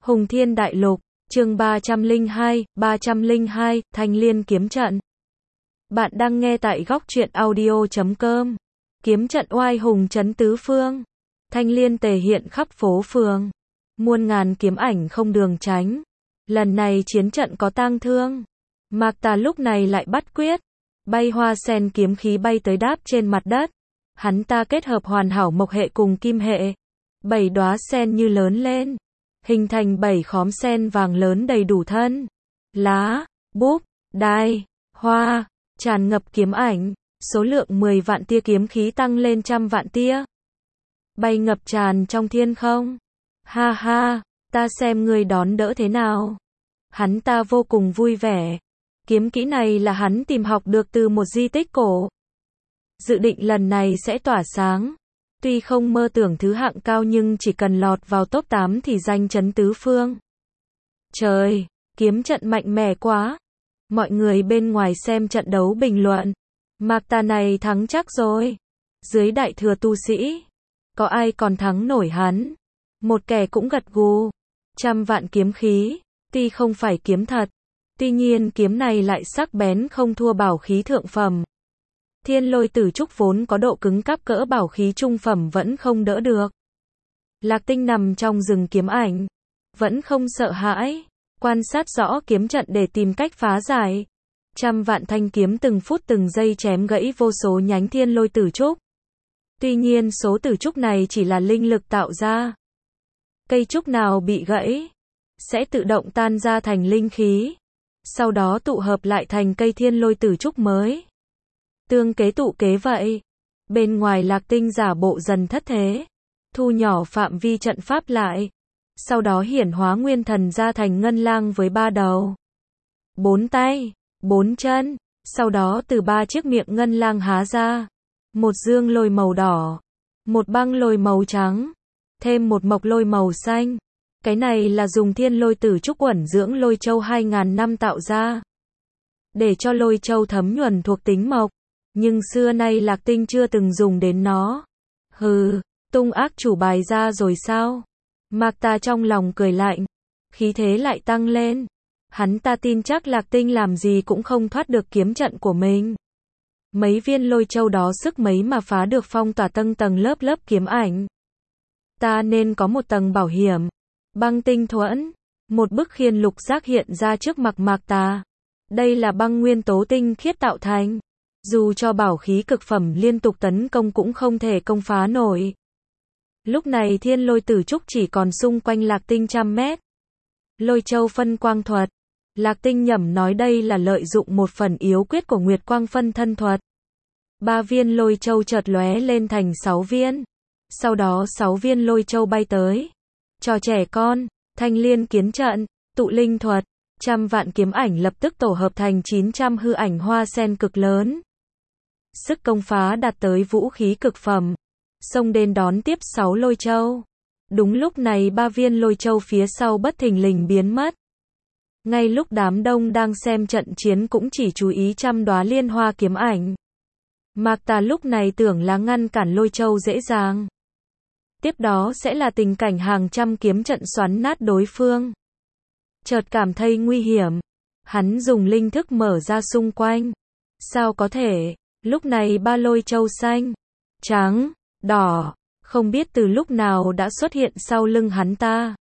Hùng Thiên Đại Lục, chương 302, Thanh Liên kiếm trận. Bạn đang nghe tại góc truyện audio.com. Kiếm trận oai hùng trấn tứ phương. Thanh Liên tề hiện khắp phố phường. Muôn ngàn kiếm ảnh không đường tránh. Lần này chiến trận có tang thương. Mạc Tà lúc này lại bắt quyết. Bay hoa sen kiếm khí bay tới đáp trên mặt đất. Hắn ta kết hợp hoàn hảo mộc hệ cùng kim hệ. 7 đóa sen như lớn lên. Hình thành 7 khóm sen vàng lớn đầy đủ thân. Lá, búp, đai, hoa, tràn ngập kiếm ảnh. Số lượng 10 vạn tia kiếm khí tăng lên trăm vạn tia. Bay ngập tràn trong thiên không. Ha ha, ta xem ngươi đón đỡ thế nào. Hắn ta vô cùng vui vẻ. Kiếm kỹ này là hắn tìm học được từ một di tích cổ. Dự định lần này sẽ tỏa sáng. Tuy không mơ tưởng thứ hạng cao nhưng chỉ cần lọt vào top 8 thì danh chấn tứ phương. Trời, kiếm trận mạnh mẽ quá. Mọi người bên ngoài xem trận đấu bình luận. Mạc Tà này thắng chắc rồi. Dưới đại thừa tu sĩ, có ai còn thắng nổi hắn. Một kẻ cũng gật gù. Trăm vạn kiếm khí, tuy không phải kiếm thật. Tuy nhiên kiếm này lại sắc bén không thua bảo khí thượng phẩm. Thiên Lôi Tử Trúc vốn có độ cứng cáp cỡ bảo khí trung phẩm vẫn không đỡ được. Lạc Tinh nằm trong rừng kiếm ảnh, vẫn không sợ hãi, quan sát rõ kiếm trận để tìm cách phá giải. Trăm vạn thanh kiếm từng phút từng giây chém gãy vô số nhánh Thiên Lôi Tử Trúc. Tuy nhiên số tử trúc này chỉ là linh lực tạo ra. Cây trúc nào bị gãy, sẽ tự động tan ra thành linh khí. Sau đó tụ hợp lại thành cây Thiên Lôi Tử Trúc mới. Tương kế tụ kế vậy. Bên ngoài Lạc Tinh giả bộ dần thất thế. Thu nhỏ phạm vi trận pháp lại. Sau đó hiển hóa nguyên thần ra thành ngân lang với 3 đầu. 4 tay, 4 chân. Sau đó từ 3 chiếc miệng ngân lang há ra. Một dương lôi màu đỏ. Một băng lôi màu trắng. Thêm một mộc lôi màu xanh. Cái này là dùng Thiên Lôi Tử Trúc uẩn dưỡng lôi châu 2000 năm tạo ra. Để cho lôi châu thấm nhuần thuộc tính mộc. Nhưng xưa nay Lạc Tinh chưa từng dùng đến nó. Hừ, tung ác chủ bài ra rồi sao? Mạc Tà trong lòng cười lạnh. Khí thế lại tăng lên. Hắn ta tin chắc Lạc Tinh làm gì cũng không thoát được kiếm trận của mình. Mấy viên lôi châu đó sức mấy mà phá được phong tỏa tầng tầng lớp lớp kiếm ảnh. Ta nên có một tầng bảo hiểm. Băng tinh thuẫn. Một bức khiên lục giác hiện ra trước mặt Mạc Tà. Đây là băng nguyên tố tinh khiết tạo thành. Dù cho bảo khí cực phẩm liên tục tấn công cũng không thể công phá nổi. Lúc này Thiên Lôi Tử Trúc chỉ còn xung quanh Lạc Tinh trăm mét. Lôi châu phân quang thuật. Lạc Tinh nhẩm nói đây là lợi dụng một phần yếu quyết của Nguyệt Quang phân thân thuật. 3 viên lôi châu chợt lóe lên thành 6 viên. Sau đó 6 viên lôi châu bay tới. Trò trẻ con, Thanh Liên kiếm trận, tụ linh thuật. Trăm vạn kiếm ảnh lập tức tổ hợp thành 900 hư ảnh hoa sen cực lớn. Sức công phá đạt tới vũ khí cực phẩm. Xông đến đón tiếp 6 lôi châu. Đúng lúc này 3 viên lôi châu phía sau bất thình lình biến mất. Ngay lúc đám đông đang xem trận chiến cũng chỉ chú ý trăm đóa liên hoa kiếm ảnh. Mạc Tà lúc này tưởng là ngăn cản lôi châu dễ dàng. Tiếp đó sẽ là tình cảnh hàng trăm kiếm trận xoắn nát đối phương. Chợt cảm thấy nguy hiểm. Hắn dùng linh thức mở ra xung quanh. Sao có thể? Lúc này 3 lôi châu xanh, trắng, đỏ, không biết từ lúc nào đã xuất hiện sau lưng hắn ta.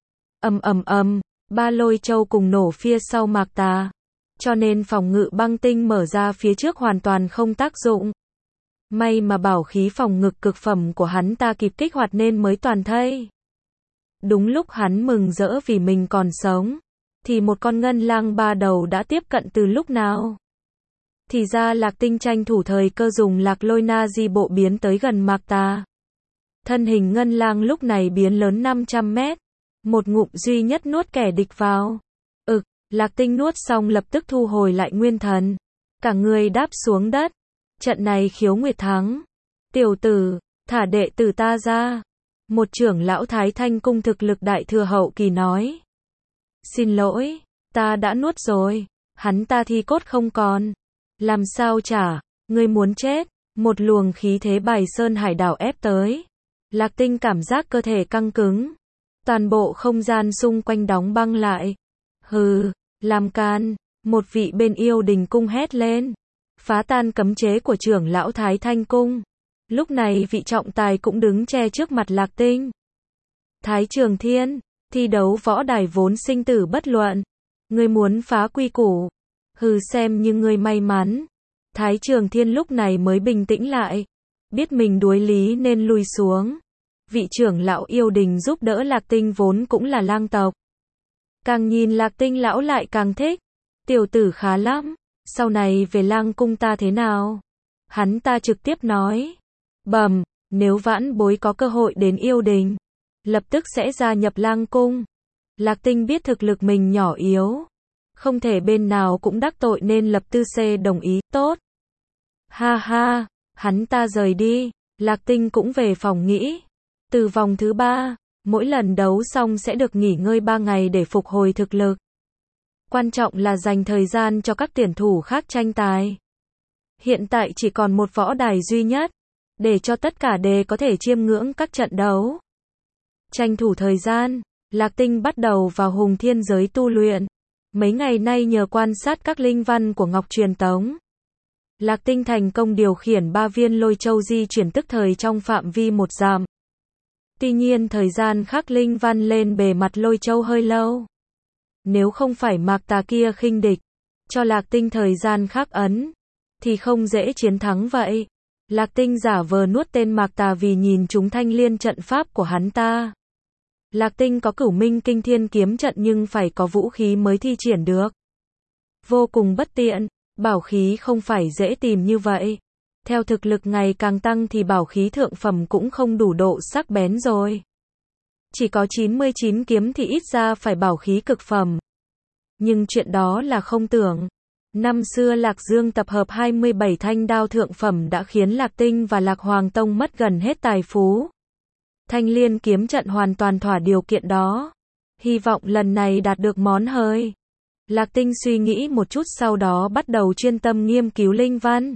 Ầm, 3 lôi châu cùng nổ phía sau Mạc Tà. Cho nên phòng ngự băng tinh mở ra phía trước hoàn toàn không tác dụng. May mà bảo khí phòng ngực cực phẩm của hắn ta kịp kích hoạt nên mới toàn thây. Đúng lúc hắn mừng rỡ vì mình còn sống, thì một con ngân lang 3 đầu đã tiếp cận từ lúc nào. Thì ra Lạc Tinh tranh thủ thời cơ dùng Lạc Lôi Na Di bộ biến tới gần Mạc Tà. Thân hình ngân lang lúc này biến lớn 500 mét. Một ngụm duy nhất nuốt kẻ địch vào. Lạc Tinh nuốt xong lập tức thu hồi lại nguyên thần. Cả người đáp xuống đất. Trận này Khiếu Nguyệt thắng. Tiểu tử, thả đệ tử ta ra. Một trưởng lão Thái Thanh cung thực lực đại thừa hậu kỳ nói. Xin lỗi, ta đã nuốt rồi. Hắn ta thi cốt không còn. Làm sao trả, ngươi muốn chết. Một luồng khí thế bài sơn hải đảo ép tới. Lạc Tinh cảm giác cơ thể căng cứng. Toàn bộ không gian xung quanh đóng băng lại. Hừ, làm can, một vị bên yêu đình cung hét lên. Phá tan cấm chế của trưởng lão Thái Thanh Cung. Lúc này vị trọng tài cũng đứng che trước mặt Lạc Tinh. Thái Trường Thiên, thi đấu võ đài vốn sinh tử bất luận. Ngươi muốn phá quy củ. Hừ, xem như ngươi may mắn. Thái Trường Thiên lúc này mới bình tĩnh lại. Biết mình đuối lý nên lui xuống. Vị trưởng lão yêu đình giúp đỡ Lạc Tinh vốn cũng là lang tộc. Càng nhìn Lạc Tinh lão lại càng thích. Tiểu tử khá lắm. Sau này về lang cung ta thế nào? Hắn ta trực tiếp nói. Bẩm, nếu vãn bối có cơ hội đến yêu đình, lập tức sẽ gia nhập lang cung. Lạc Tinh biết thực lực mình nhỏ yếu. Không thể bên nào cũng đắc tội nên lập tư xê đồng ý, tốt. Ha ha, hắn ta rời đi. Lạc Tinh cũng về phòng nghĩ. Từ vòng thứ 3, mỗi lần đấu xong sẽ được nghỉ ngơi 3 ngày để phục hồi thực lực. Quan trọng là dành thời gian cho các tuyển thủ khác tranh tài. Hiện tại chỉ còn một võ đài duy nhất, để cho tất cả đều có thể chiêm ngưỡng các trận đấu. Tranh thủ thời gian, Lạc Tinh bắt đầu vào hùng thiên giới tu luyện. Mấy ngày nay nhờ quan sát các linh văn của Ngọc Truyền Tống, Lạc Tinh thành công điều khiển 3 viên lôi châu di chuyển tức thời trong phạm vi 1 dặm. Tuy nhiên thời gian khắc linh văn lên bề mặt lôi châu hơi lâu. Nếu không phải Mạc Tà kia khinh địch, cho Lạc Tinh thời gian khắc ấn, thì không dễ chiến thắng vậy. Lạc Tinh giả vờ nuốt tên Mạc Tà vì nhìn chúng thanh liên trận pháp của hắn ta. Lạc Tinh có Cửu Minh Kinh Thiên kiếm trận nhưng phải có vũ khí mới thi triển được. Vô cùng bất tiện, bảo khí không phải dễ tìm như vậy. Theo thực lực ngày càng tăng thì bảo khí thượng phẩm cũng không đủ độ sắc bén rồi. Chỉ có 99 kiếm thì ít ra phải bảo khí cực phẩm. Nhưng chuyện đó là không tưởng. Năm xưa Lạc Dương tập hợp 27 thanh đao thượng phẩm đã khiến Lạc Tinh và Lạc Hoàng Tông mất gần hết tài phú. Thanh liên kiếm trận hoàn toàn thỏa điều kiện đó. Hy vọng lần này đạt được món hời. Lạc Tinh suy nghĩ một chút sau đó bắt đầu chuyên tâm nghiên cứu linh văn.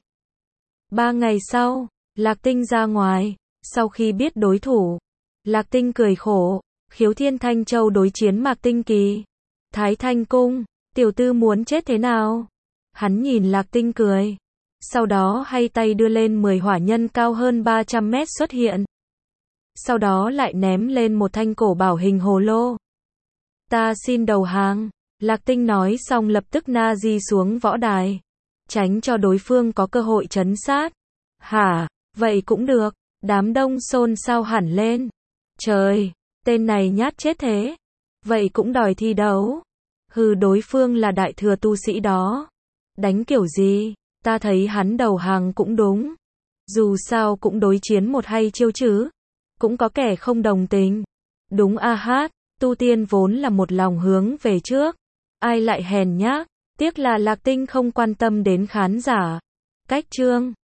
3 ngày sau, Lạc Tinh ra ngoài. Sau khi biết đối thủ, Lạc Tinh cười khổ. Khiếu Thiên Thanh Châu đối chiến Mạc Tinh Kỳ. Thái Thanh Cung, tiểu tư muốn chết thế nào? Hắn nhìn Lạc Tinh cười. Sau đó hay tay đưa lên 10 hỏa nhân cao hơn 300 mét xuất hiện. Sau đó lại ném lên một thanh cổ bảo hình hồ lô. Ta xin đầu hàng. Lạc Tinh nói xong lập tức na di xuống võ đài. Tránh cho đối phương có cơ hội trấn sát. Hả, vậy cũng được. Đám đông xôn xao hẳn lên. Trời, tên này nhát chết thế. Vậy cũng đòi thi đấu. Hừ, đối phương là đại thừa tu sĩ đó. Đánh kiểu gì, ta thấy hắn đầu hàng cũng đúng. Dù sao cũng đối chiến một hay chiêu chứ. Cũng có kẻ không đồng tình. Đúng a hát, tu tiên vốn là một lòng hướng về trước. Ai lại hèn nhát, tiếc là Lạc Tinh không quan tâm đến khán giả. Cách chương